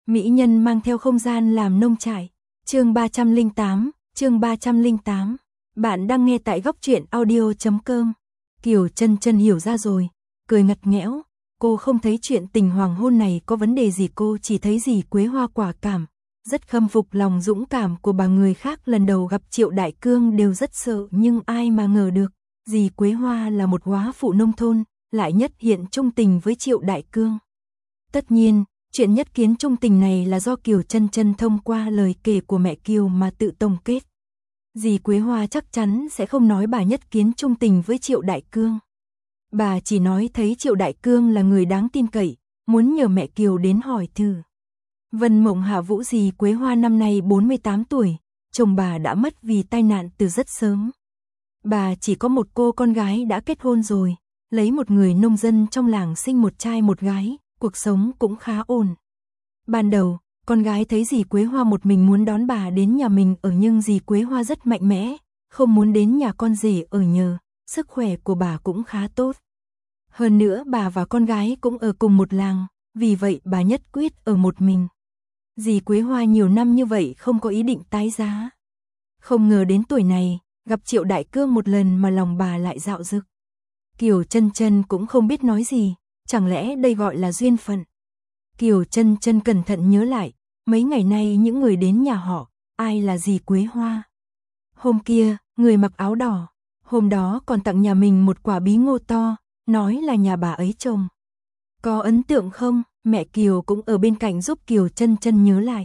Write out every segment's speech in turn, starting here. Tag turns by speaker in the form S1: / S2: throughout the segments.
S1: Mỹ nhân mang theo không gian làm nông trại. Chương 308. Bạn đang nghe tại góc truyện audio.com. Kiều Chân Chân hiểu ra rồi, cười ngặt nghẽo. Cô không thấy chuyện tình hoàng hôn này có vấn đề gì, cô chỉ thấy dì Quế Hoa quả cảm, rất khâm phục lòng dũng cảm của bà. Người khác lần đầu gặp Triệu Đại Cương đều rất sợ, nhưng ai mà ngờ được, dì Quế Hoa là một góa phụ nông thôn, lại nhất hiện trung tình với Triệu Đại Cương. Tất nhiên, chuyện nhất kiến trung tình này là do Kiều Chân Chân thông qua lời kể của mẹ Kiều mà tự tổng kết. Dì Quế Hoa chắc chắn sẽ không nói bà nhất kiến trung tình với Triệu Đại Cương. Bà chỉ nói thấy Triệu Đại Cương là người đáng tin cậy, muốn nhờ mẹ Kiều đến hỏi thử. Vân Mộng Hạ Vũ, dì Quế Hoa năm nay 48 tuổi, chồng bà đã mất vì tai nạn từ rất sớm. Bà chỉ có một cô con gái đã kết hôn rồi, lấy một người nông dân trong làng sinh một trai một gái, cuộc sống cũng khá ổn. Ban đầu, con gái thấy dì Quế Hoa một mình muốn đón bà đến nhà mình ở, nhưng dì Quế Hoa rất mạnh mẽ, không muốn đến nhà con rể ở nhờ, sức khỏe của bà cũng khá tốt. Hơn nữa bà và con gái cũng ở cùng một làng, vì vậy bà nhất quyết ở một mình. Dì Quế Hoa nhiều năm như vậy không có ý định tái giá. Không ngờ đến tuổi này, gặp Triệu Đại Cương một lần mà lòng bà lại dạo dực. Kiều Chân Chân cũng không biết nói gì, chẳng lẽ đây gọi là duyên phận. Kiều Chân Chân cẩn thận nhớ lại, mấy ngày nay những người đến nhà họ, ai là dì Quế Hoa. Hôm kia, người mặc áo đỏ, hôm đó còn tặng nhà mình một quả bí ngô to, nói là nhà bà ấy trồng. Có ấn tượng không? Mẹ Kiều cũng ở bên cạnh giúp Kiều Chân Chân nhớ lại.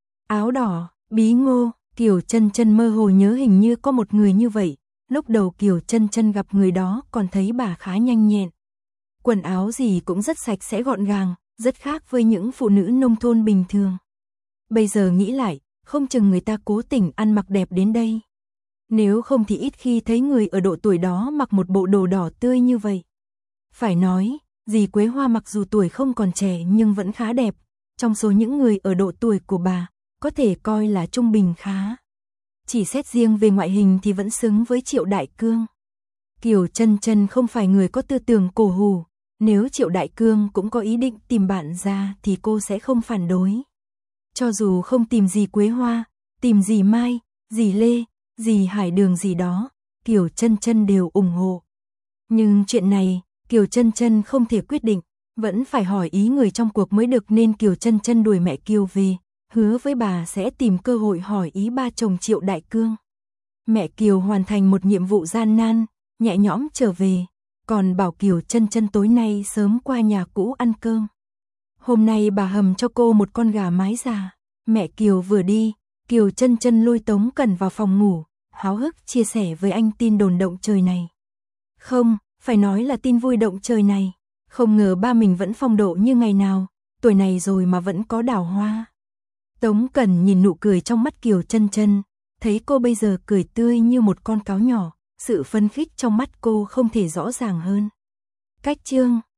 S1: Áo đỏ, bí ngô, Kiều Chân Chân mơ hồ nhớ hình như có một người như vậy. Lúc đầu Kiều Chân Chân gặp người đó còn thấy bà khá nhanh nhẹn. Quần áo gì cũng rất sạch sẽ gọn gàng, rất khác với những phụ nữ nông thôn bình thường. Bây giờ nghĩ lại, không chừng người ta cố tình ăn mặc đẹp đến đây. Nếu không thì ít khi thấy người ở độ tuổi đó mặc một bộ đồ đỏ tươi như vậy. Phải nói, dì Quế Hoa mặc dù tuổi không còn trẻ nhưng vẫn khá đẹp. Trong số những người ở độ tuổi của bà, có thể coi là trung bình khá. Chỉ xét riêng về ngoại hình thì vẫn xứng với Triệu Đại Cương. Kiều Chân Chân không phải người có tư tưởng cổ hủ. Nếu Triệu Đại Cương cũng có ý định tìm bạn ra thì cô sẽ không phản đối. Cho dù không tìm dì Quế Hoa, tìm dì Mai, dì Lê, dì Hải Đường gì đó, Kiều Chân Chân đều ủng hộ. Nhưng chuyện này, Kiều Chân Chân không thể quyết định, vẫn phải hỏi ý người trong cuộc mới được, nên Kiều Chân Chân đuổi mẹ Kiều về, hứa với bà sẽ tìm cơ hội hỏi ý ba chồng Triệu Đại Cương. Mẹ Kiều hoàn thành một nhiệm vụ gian nan, nhẹ nhõm trở về, còn bảo Kiều Chân Chân tối nay sớm qua nhà cũ ăn cơm. Hôm nay bà hầm cho cô một con gà mái già. Mẹ Kiều vừa đi, Kiều Chân Chân lôi Tống Cẩn vào phòng ngủ, háo hức chia sẻ với anh tin đồn động trời này. Không, phải nói là tin vui động trời này. Không ngờ ba mình vẫn phong độ như ngày nào, tuổi này rồi mà vẫn có đào hoa. Tống Cẩn nhìn nụ cười trong mắt Kiều Chân Chân, thấy cô bây giờ cười tươi như một con cáo nhỏ, sự phấn khích trong mắt cô không thể rõ ràng hơn. Cách chương